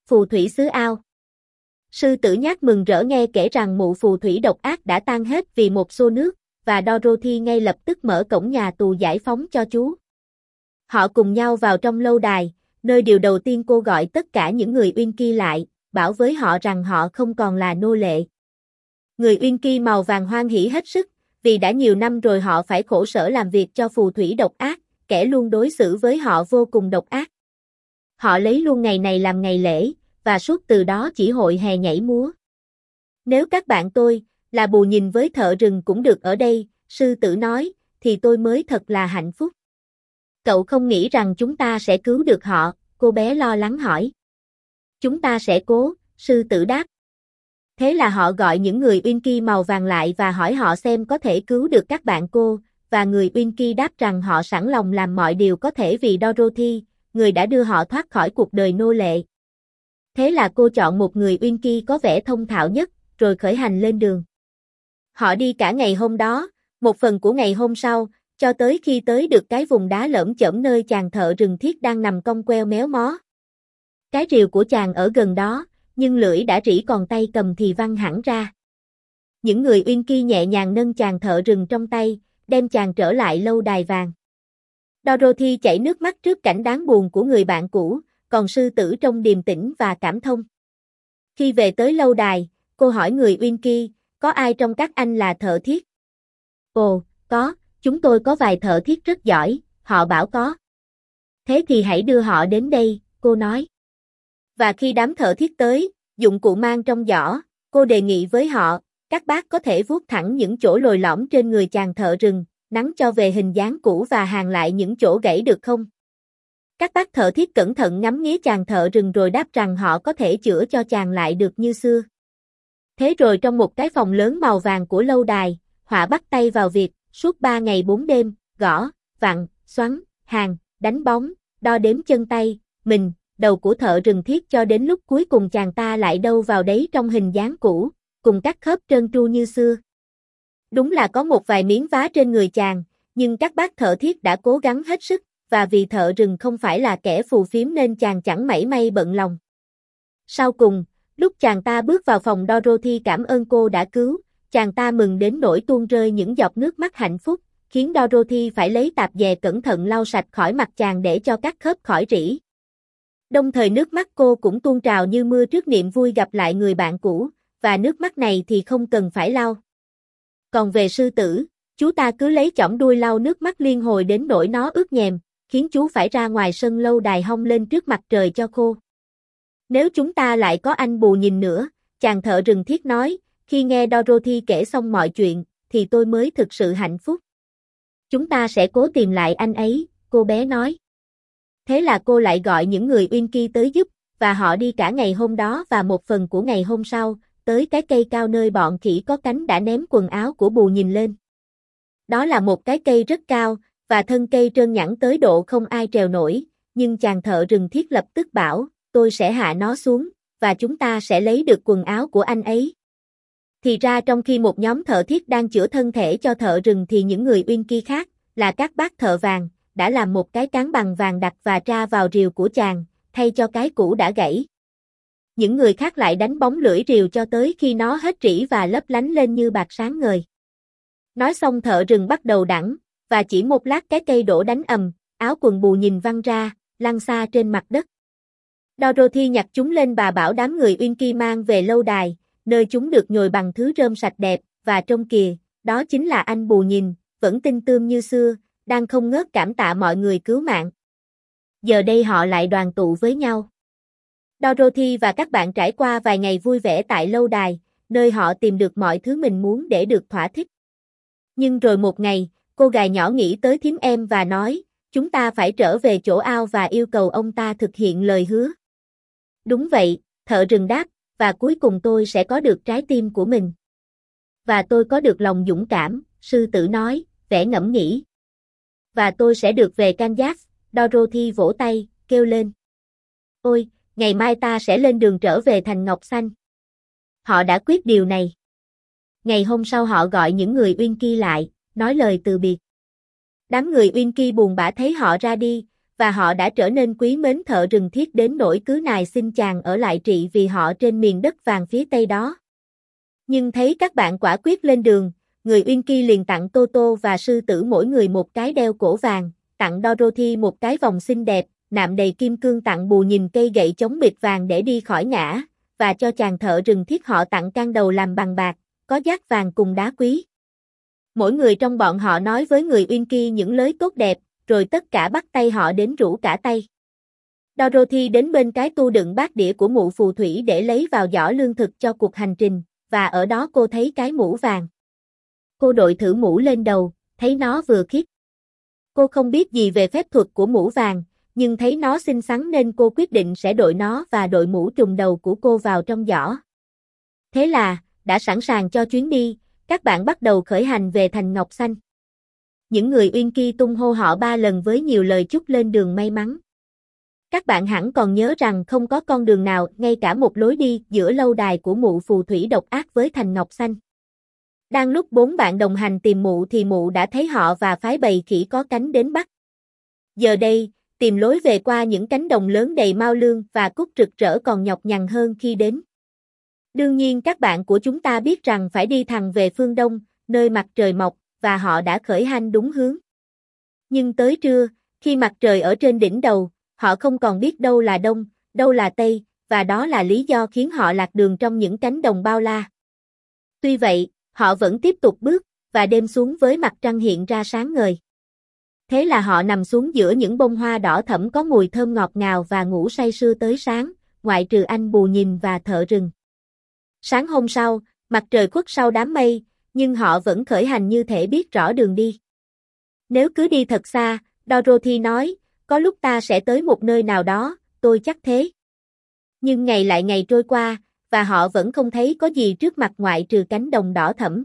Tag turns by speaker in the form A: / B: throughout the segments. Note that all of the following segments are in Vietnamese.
A: phù thủy xứ ao. Sư tử nhát mừng rỡ nghe kể rằng mụ phù thủy độc ác đã tan hết vì một xô nước, và Dorothy ngay lập tức mở cổng nhà tù giải phóng cho chú. Họ cùng nhau vào trong lâu đài, nơi điều đầu tiên cô gọi tất cả những người Uyên Ki lại, bảo với họ rằng họ không còn là nô lệ. Người Uyên Ki màu vàng hoan hỉ hết sức, vì đã nhiều năm rồi họ phải khổ sở làm việc cho phù thủy độc ác, kẻ luôn đối xử với họ vô cùng độc ác. Họ lấy luôn ngày này làm ngày lễ, và suốt từ đó chỉ hội hè nhảy múa. Nếu các bạn tôi, là bù nhìn với thợ rừng cũng được ở đây, sư tử nói, thì tôi mới thật là hạnh phúc. Cậu không nghĩ rằng chúng ta sẽ cứu được họ, cô bé lo lắng hỏi. Chúng ta sẽ cố, sư tử đáp. Thế là họ gọi những người Uyên Ki màu vàng lại và hỏi họ xem có thể cứu được các bạn cô, và người Uyên Ki đáp rằng họ sẵn lòng làm mọi điều có thể vì Dorothy, người đã đưa họ thoát khỏi cuộc đời nô lệ. Thế là cô chọn một người Uyên Ki có vẻ thông thạo nhất, rồi khởi hành lên đường. Họ đi cả ngày hôm đó, một phần của ngày hôm sau, cho tới khi tới được cái vùng đá lởm chởm nơi chàng thợ rừng thiết đang nằm cong queo méo mó. Cái rìu của chàng ở gần đó, nhưng lưỡi đã rỉ còn tay cầm thì văng hẳn ra. Những người Uyên Ki nhẹ nhàng nâng chàng thợ rừng trong tay, đem chàng trở lại lâu đài vàng. Dorothy chảy nước mắt trước cảnh đáng buồn của người bạn cũ, còn sư tử trông điềm tĩnh và cảm thông. Khi về tới lâu đài, cô hỏi người Uyên Ki, có ai trong các anh là thợ thiết? Ồ, có, chúng tôi có vài thợ thiết rất giỏi, họ bảo có. Thế thì hãy đưa họ đến đây, cô nói. Và khi đám thợ thiết tới, dụng cụ mang trong giỏ, cô đề nghị với họ, các bác có thể vuốt thẳng những chỗ lồi lõm trên người chàng thợ rừng, nắn cho về hình dáng cũ và hàn lại những chỗ gãy được không? Các bác thợ thiết cẩn thận ngắm nghía chàng thợ rừng rồi đáp rằng họ có thể chữa cho chàng lại được như xưa. Thế rồi trong một cái phòng lớn màu vàng của lâu đài, họ bắt tay vào việc, suốt 3 ngày 4 đêm, gõ, vặn, xoắn, hàn, đánh bóng, đo đếm chân tay, mình, đầu của thợ rừng thiết cho đến lúc cuối cùng chàng ta lại đâu vào đấy trong hình dáng cũ, cùng các khớp trơn tru như xưa. Đúng là có một vài miếng vá trên người chàng, nhưng các bác thợ thiết đã cố gắng hết sức, và vì thợ rừng không phải là kẻ phù phiếm nên chàng chẳng mảy may bận lòng. Sau cùng, lúc chàng ta bước vào phòng Dorothy cảm ơn cô đã cứu, chàng ta mừng đến nỗi tuôn rơi những giọt nước mắt hạnh phúc, khiến Dorothy phải lấy tạp dề cẩn thận lau sạch khỏi mặt chàng để cho các khớp khỏi rỉ. Đồng thời nước mắt cô cũng tuôn trào như mưa trước niềm vui gặp lại người bạn cũ, và nước mắt này thì không cần phải lau. Còn về sư tử, chú ta cứ lấy chỏng đuôi lau nước mắt liên hồi đến nỗi nó ướt nhèm, khiến chú phải ra ngoài sân lâu đài hong lên trước mặt trời cho khô. Nếu chúng ta lại có anh bù nhìn nữa, chàng thợ rừng thiết nói, khi nghe Dorothy kể xong mọi chuyện, thì tôi mới thực sự hạnh phúc. Chúng ta sẽ cố tìm lại anh ấy, cô bé nói. Thế là cô lại gọi những người Uyên Ki tới giúp, và họ đi cả ngày hôm đó và một phần của ngày hôm sau, tới cái cây cao nơi bọn khỉ có cánh đã ném quần áo của bù nhìn lên. Đó là một cái cây rất cao, và thân cây trơn nhẵn tới độ không ai trèo nổi, nhưng chàng thợ rừng thiết lập tức bảo, tôi sẽ hạ nó xuống, và chúng ta sẽ lấy được quần áo của anh ấy. Thì ra trong khi một nhóm thợ thiết đang chữa thân thể cho thợ rừng thì những người Uyên Ki khác, là các bác thợ vàng, đã làm một cái cán bằng vàng đặt và tra vào rìu của chàng, thay cho cái cũ đã gãy. Những người khác lại đánh bóng lưỡi rìu cho tới khi nó hết rỉ và lấp lánh lên như bạc sáng ngời. Nói xong thợ rừng bắt đầu đẵng, và chỉ một lát cái cây đổ đánh ầm, áo quần bù nhìn văng ra, lăn xa trên mặt đất. Dorothy nhặt chúng lên và bảo đám người Uyên Ki mang về lâu đài, nơi chúng được nhồi bằng thứ rơm sạch đẹp, và trông kìa, đó chính là anh bù nhìn, vẫn tinh tươm như xưa, đang không ngớt cảm tạ mọi người cứu mạng. Giờ đây họ lại đoàn tụ với nhau. Dorothy và các bạn trải qua vài ngày vui vẻ tại lâu đài, nơi họ tìm được mọi thứ mình muốn để được thỏa thích. Nhưng rồi một ngày, cô gái nhỏ nghĩ tới thím em và nói, chúng ta phải trở về chỗ ao và yêu cầu ông ta thực hiện lời hứa. Đúng vậy, thợ rừng đáp, và cuối cùng tôi sẽ có được trái tim của mình. Và tôi có được lòng dũng cảm, sư tử nói, vẻ ngẫm nghĩ. Và tôi sẽ được về Kansas, Dorothy vỗ tay, kêu lên. Ôi, ngày mai ta sẽ lên đường trở về thành Ngọc Xanh. Họ đã quyết điều này. Ngày hôm sau họ gọi những người Uyên Ki lại, nói lời từ biệt. Đám người Uyên Ki buồn bã thấy họ ra đi, và họ đã trở nên quý mến thợ rừng Thiết đến nỗi cứ nài xin chàng ở lại trị vì họ trên miền đất vàng phía tây đó. Nhưng thấy các bạn quả quyết lên đường, người Uyên Kỳ liền tặng Toto và sư tử mỗi người một cái đeo cổ vàng, tặng Dorothy một cái vòng xinh đẹp, nạm đầy kim cương, tặng Bù Nhìn cây gậy chống bịt vàng để đi khỏi ngã, và cho chàng thợ rừng Thiết họ tặng can đầu làm bằng bạc, có giác vàng cùng đá quý. Mỗi người trong bọn họ nói với người Uyên Kỳ những lời tốt đẹp, rồi tất cả bắt tay họ đến rủ cả tay. Dorothy đến bên cái tu đựng bát đĩa của mụ phù thủy để lấy vào giỏ lương thực cho cuộc hành trình, và ở đó cô thấy cái mũ vàng. Cô đội thử mũ lên đầu, thấy nó vừa khiết. Cô không biết gì về phép thuật của mũ vàng, nhưng thấy nó xinh xắn nên cô quyết định sẽ đội nó và đội mũ trùm đầu của cô vào trong giỏ. Thế là, đã sẵn sàng cho chuyến đi, các bạn bắt đầu khởi hành về thành Ngọc Xanh. Những người Uyên Kỳ tung hô họ 3 lần với nhiều lời chúc lên đường may mắn. Các bạn hẳn còn nhớ rằng không có con đường nào, ngay cả một lối đi, giữa lâu đài của mụ phù thủy độc ác với thành Ngọc Xanh. Đang lúc 4 bạn đồng hành tìm mụ thì mụ đã thấy họ và phái bầy khỉ có cánh đến bắt. Giờ đây, tìm lối về qua những cánh đồng lớn đầy mao lương và cúc rực rỡ còn nhọc nhằn hơn khi đến. Đương nhiên các bạn của chúng ta biết rằng phải đi thẳng về phương Đông, nơi mặt trời mọc, và họ đã khởi hành đúng hướng. Nhưng tới trưa, khi mặt trời ở trên đỉnh đầu, họ không còn biết đâu là Đông, đâu là Tây, và đó là lý do khiến họ lạc đường trong những cánh đồng bao la. Tuy vậy, họ vẫn tiếp tục bước, và đêm xuống với mặt trăng hiện ra sáng ngời. Thế là họ nằm xuống giữa những bông hoa đỏ thẫm có mùi thơm ngọt ngào và ngủ say sưa tới sáng, ngoại trừ anh Bù Nhìn và thợ rừng. Sáng hôm sau, mặt trời khuất sau đám mây, nhưng họ vẫn khởi hành như thể biết rõ đường đi. Nếu cứ đi thật xa, Dorothy nói, có lúc ta sẽ tới một nơi nào đó, tôi chắc thế. Nhưng ngày lại ngày trôi qua, và họ vẫn không thấy có gì trước mặt ngoại trừ cánh đồng đỏ thẫm.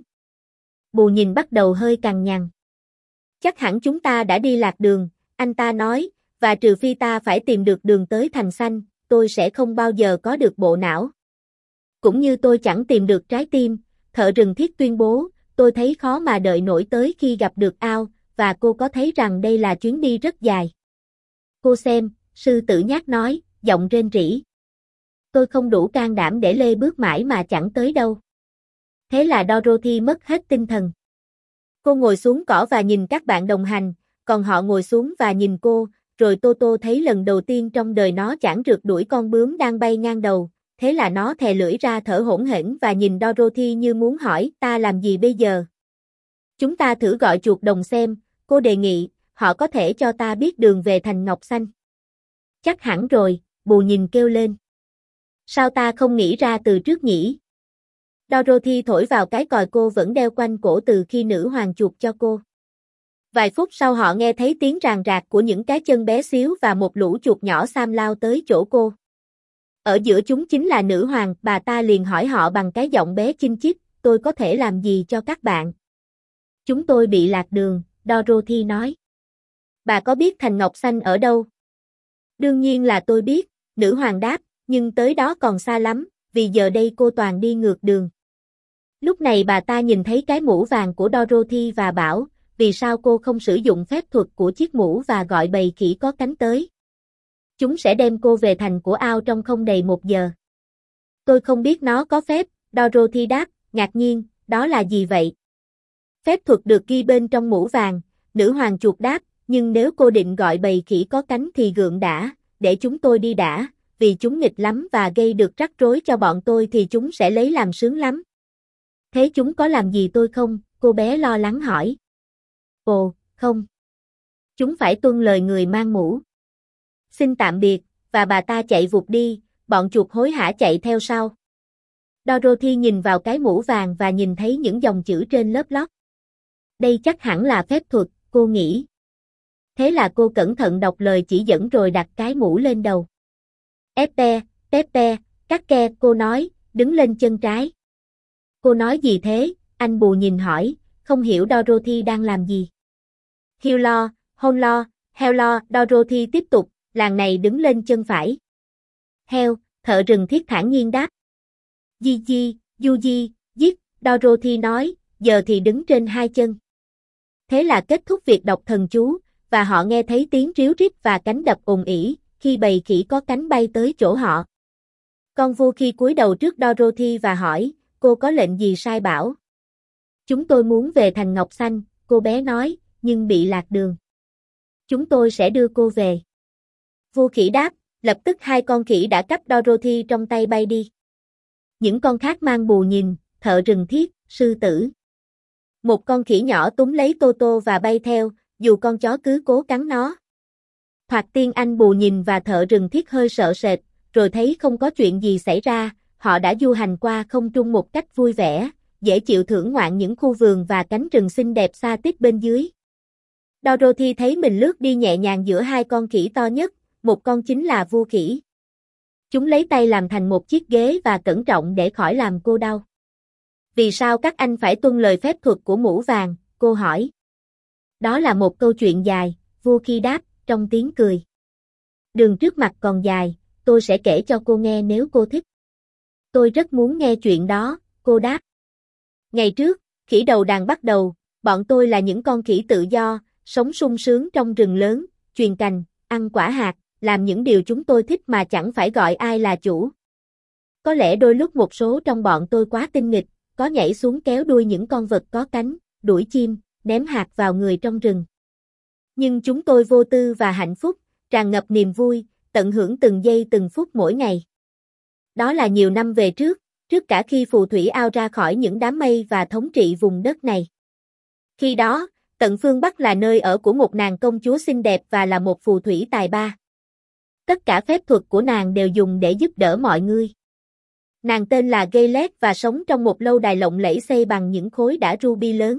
A: Bù Nhìn bắt đầu hơi cằn nhằn. Chắc hẳn chúng ta đã đi lạc đường, anh ta nói, và trừ phi ta phải tìm được đường tới thành xanh, tôi sẽ không bao giờ có được bộ não. Cũng như tôi chẳng tìm được trái tim, thợ rừng Thiết tuyên bố, tôi thấy khó mà đợi nổi tới khi gặp được Ao, và cô có thấy rằng đây là chuyến đi rất dài. Cô xem, sư tử nhác nói, giọng rên rỉ. Tôi không đủ can đảm để lê bước mãi mà chẳng tới đâu. Thế là Dorothy mất hết tinh thần. Cô ngồi xuống cỏ và nhìn các bạn đồng hành, còn họ ngồi xuống và nhìn cô, rồi Toto thấy lần đầu tiên trong đời nó chảng rượt đuổi con bướm đang bay ngang đầu, thế là nó thè lưỡi ra thở hổn hển và nhìn Dorothy như muốn hỏi, ta làm gì bây giờ? Chúng ta thử gọi chuột đồng xem, cô đề nghị, họ có thể cho ta biết đường về thành Ngọc Xanh. Chắc hẳn rồi, Bù Nhìn kêu lên. Sao ta không nghĩ ra từ trước nhỉ? Dorothy thổi vào cái còi cô vẫn đeo quanh cổ từ khi nữ hoàng chuột cho cô. Vài phút sau họ nghe thấy tiếng ràng rạc của những cái chân bé xíu và một lũ chuột nhỏ xám lao tới chỗ cô. Ở giữa chúng chính là nữ hoàng, bà ta liền hỏi họ bằng cái giọng bé chinh chít, tôi có thể làm gì cho các bạn? Chúng tôi bị lạc đường, Dorothy nói. Bà có biết thành Ngọc Xanh ở đâu? Đương nhiên là tôi biết, nữ hoàng đáp, nhưng tới đó còn xa lắm, vì giờ đây cô toàn đi ngược đường. Lúc này bà ta nhìn thấy cái mũ vàng của Dorothy và bảo, vì sao cô không sử dụng phép thuật của chiếc mũ và gọi bầy khỉ có cánh tới? Chúng sẽ đem cô về thành của Ao trong không đầy 1 giờ. Tôi không biết nó có phép, Dorothy đáp, ngạc nhiên, đó là gì vậy? Phép thuật được ghi bên trong mũ vàng, nữ hoàng chuột đáp, nhưng nếu cô định gọi bầy khỉ có cánh thì gượng đã, để chúng tôi đi đã, vì chúng nghịch lắm và gây được rắc rối cho bọn tôi thì chúng sẽ lấy làm sướng lắm. Thế chúng có làm gì tôi không? Cô bé lo lắng hỏi. Ồ, không. Chúng phải tuân lời người mang mũ. Xin tạm biệt, và bà ta chạy vụt đi, bọn chuột hối hả chạy theo sau. Dorothy nhìn vào cái mũ vàng và nhìn thấy những dòng chữ trên lớp lót. Đây chắc hẳn là phép thuật, cô nghĩ. Thế là cô cẩn thận đọc lời chỉ dẫn rồi đặt cái mũ lên đầu. Epe, Pepe, Cake, cô nói, đứng lên chân trái. Cô nói gì thế? Anh Bù Nhìn hỏi, không hiểu Dorothy đang làm gì. Hiu-lo, hôn-lo, heo-lo, Dorothy tiếp tục, làng này đứng lên chân phải. Heo, thợ rừng Thiết thản nhiên đáp. Gigi, Yuji, giết, Dorothy nói, giờ thì đứng trên 2 chân. Thế là kết thúc việc đọc thần chú, và họ nghe thấy tiếng ríu rít và cánh đập ồn ỉ, khi bầy khỉ có cánh bay tới chỗ họ. Con vua khi cúi đầu trước Dorothy và hỏi, cô có lệnh gì sai bảo? Chúng tôi muốn về thành Ngọc Xanh, cô bé nói, nhưng bị lạc đường. Chúng tôi sẽ đưa cô về. Vua khỉ đáp, lập tức hai con khỉ đã cắp Dorothy trong tay bay đi. Những con khác mang bù nhìn, thợ rừng thiết, sư tử. Một con khỉ nhỏ túm lấy Toto và bay theo, dù con chó cứ cố cắn nó. Thoạt tiên anh bù nhìn và thợ rừng thiết hơi sợ sệt, rồi thấy không có chuyện gì xảy ra, họ đã du hành qua không trung một cách vui vẻ, dễ chịu thưởng ngoạn những khu vườn và cánh rừng xinh đẹp xa tít bên dưới. Dorothy thấy mình lướt đi nhẹ nhàng giữa hai con khỉ to nhất, một con chính là vua khỉ. Chúng lấy tay làm thành một chiếc ghế và cẩn trọng để khỏi làm cô đau. Vì sao các anh phải tuân lời phép thuật của mũ vàng, cô hỏi. Đó là một câu chuyện dài, vua khi đáp, trong tiếng cười. Đường trước mặt còn dài, tôi sẽ kể cho cô nghe nếu cô thích. Tôi rất muốn nghe chuyện đó, cô đáp. Ngày trước, khỉ đầu đàn bắt đầu, bọn tôi là những con khỉ tự do, sống sung sướng trong rừng lớn, chuyền cành, ăn quả hạt, làm những điều chúng tôi thích mà chẳng phải gọi ai là chủ. Có lẽ đôi lúc một số trong bọn tôi quá tinh nghịch, có nhảy xuống kéo đuôi những con vật có cánh, đuổi chim, ném hạt vào người trong rừng. Nhưng chúng tôi vô tư và hạnh phúc, tràn ngập niềm vui, tận hưởng từng giây từng phút mỗi ngày. Đó là nhiều năm về trước cả khi phù thủy ao ra khỏi những đám mây và thống trị vùng đất này. Khi đó, tận phương Bắc là nơi ở của một nàng công chúa xinh đẹp và là một phù thủy tài ba. Tất cả phép thuật của nàng đều dùng để giúp đỡ mọi người. Nàng tên là Gaylet và sống trong một lâu đài lộng lẫy xây bằng những khối đá ruby lớn.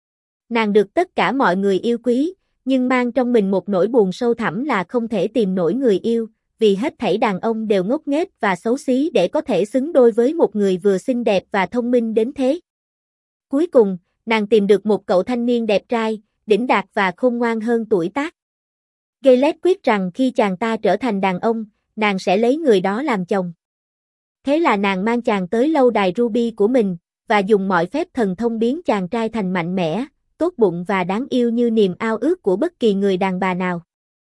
A: Nàng được tất cả mọi người yêu quý, nhưng mang trong mình một nỗi buồn sâu thẳm là không thể tìm nổi người yêu, vì hết thảy đàn ông đều ngốc nghếch và xấu xí để có thể xứng đôi với một người vừa xinh đẹp và thông minh đến thế. Cuối cùng, nàng tìm được một cậu thanh niên đẹp trai, đĩnh đạc và khôn ngoan hơn tuổi tác. Gaylet quyết rằng khi chàng ta trở thành đàn ông, nàng sẽ lấy người đó làm chồng. Thế là nàng mang chàng tới lâu đài Ruby của mình, và dùng mọi phép thần thông biến chàng trai thành mạnh mẽ, tốt bụng và đáng yêu như niềm ao ước của bất kỳ người đàn bà nào.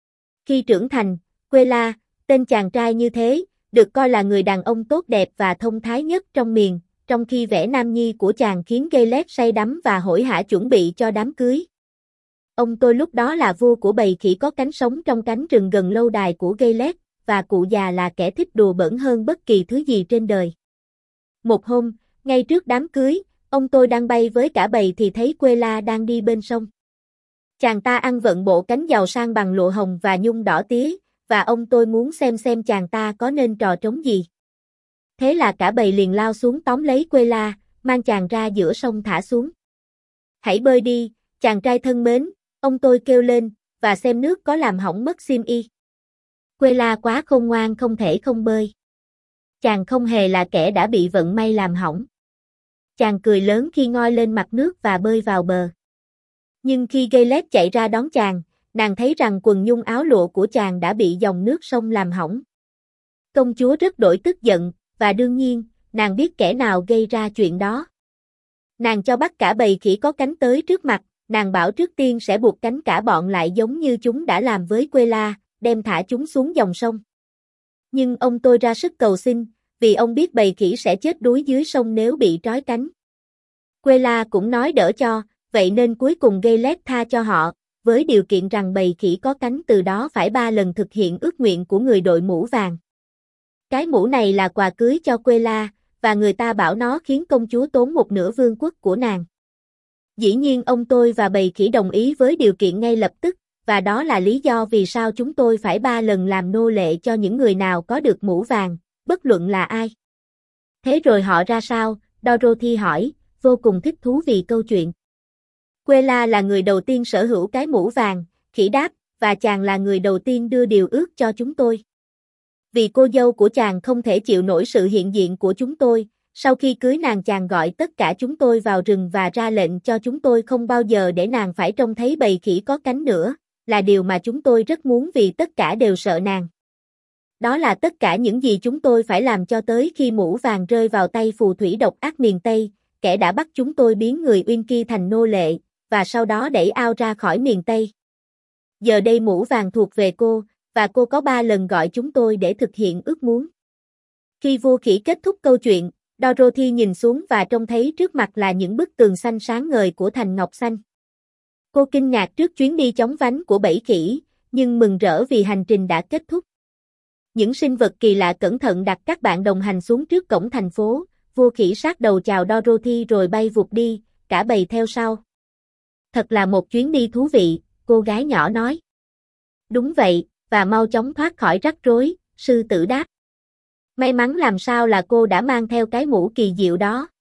A: Khi trưởng thành, Quella, tên chàng trai như thế, được coi là người đàn ông tốt đẹp và thông thái nhất trong miền, trong khi vẻ nam nhi của chàng khiến Gaylet say đắm và hối hả chuẩn bị cho đám cưới. Ông tôi lúc đó là vua của bầy khỉ có cánh sống trong cánh rừng gần lâu đài của Gaylet, và cụ già là kẻ thích đùa bỡn hơn bất kỳ thứ gì trên đời. Một hôm, ngay trước đám cưới, ông tôi đang bay với cả bầy thì thấy Quella đang đi bên sông. Chàng ta ăn vận bộ cánh giàu sang bằng lụa hồng và nhung đỏ tía, và ông tôi muốn xem chàng ta có nên trò trống gì. Thế là cả bầy liền lao xuống tóm lấy Quella, mang chàng ra giữa sông thả xuống. Hãy bơi đi, chàng trai thân mến, ông tôi kêu lên, và xem nước có làm hỏng mất xiêm y. Quella quá khôn ngoan không thể không bơi. Chàng không hề là kẻ đã bị vận may làm hỏng. Chàng cười lớn khi ngoi lên mặt nước và bơi vào bờ. Nhưng khi Gaylet chạy ra đón chàng, nàng thấy rằng quần nhung áo lụa của chàng đã bị dòng nước sông làm hỏng. Công chúa rất đổi tức giận, và đương nhiên, nàng biết kẻ nào gây ra chuyện đó. Nàng cho bắt cả bầy khỉ có cánh tới trước mặt, nàng bảo trước tiên sẽ buộc cánh cả bọn lại giống như chúng đã làm với Quella, đem thả chúng xuống dòng sông. Nhưng ông tôi ra sức cầu xin, vì ông biết bầy khỉ sẽ chết đuối dưới sông nếu bị trói cánh. Quella cũng nói đỡ cho, vậy nên cuối cùng Gaylet tha cho họ, với điều kiện rằng bầy khỉ có cánh từ đó phải 3 lần thực hiện ước nguyện của người đội mũ vàng. Cái mũ này là quà cưới cho Quella, và người ta bảo nó khiến công chúa tốn một nửa vương quốc của nàng. Dĩ nhiên ông tôi và bầy khỉ đồng ý với điều kiện ngay lập tức, và đó là lý do vì sao chúng tôi phải 3 lần làm nô lệ cho những người nào có được mũ vàng, bất luận là ai. Thế rồi họ ra sao? Dorothy hỏi, vô cùng thích thú vì câu chuyện. Quella là người đầu tiên sở hữu cái mũ vàng, khỉ đáp, và chàng là người đầu tiên đưa điều ước cho chúng tôi. Vì cô dâu của chàng không thể chịu nổi sự hiện diện của chúng tôi, sau khi cưới nàng chàng gọi tất cả chúng tôi vào rừng và ra lệnh cho chúng tôi không bao giờ để nàng phải trông thấy bầy khỉ có cánh nữa, là điều mà chúng tôi rất muốn vì tất cả đều sợ nàng. Đó là tất cả những gì chúng tôi phải làm cho tới khi mũ vàng rơi vào tay phù thủy độc ác miền Tây, kẻ đã bắt chúng tôi biến người Uyên Ki thành nô lệ, và sau đó đẩy ao ra khỏi miền Tây. Giờ đây mũ vàng thuộc về cô, và cô có 3 lần gọi chúng tôi để thực hiện ước muốn. Khi vua khỉ kết thúc câu chuyện, Dorothy nhìn xuống và trông thấy trước mặt là những bức tường xanh sáng ngời của thành Ngọc Xanh. Cô kinh ngạc trước chuyến đi chóng vánh của bẫy khỉ, nhưng mừng rỡ vì hành trình đã kết thúc. Những sinh vật kỳ lạ cẩn thận đặt các bạn đồng hành xuống trước cổng thành phố, vua khỉ sát đầu chào Dorothy rồi bay vụt đi, cả bầy theo sau. Thật là một chuyến đi thú vị, cô gái nhỏ nói. Đúng vậy, và mau chóng thoát khỏi rắc rối, sư tử đáp. May mắn làm sao là cô đã mang theo cái mũ kỳ diệu đó.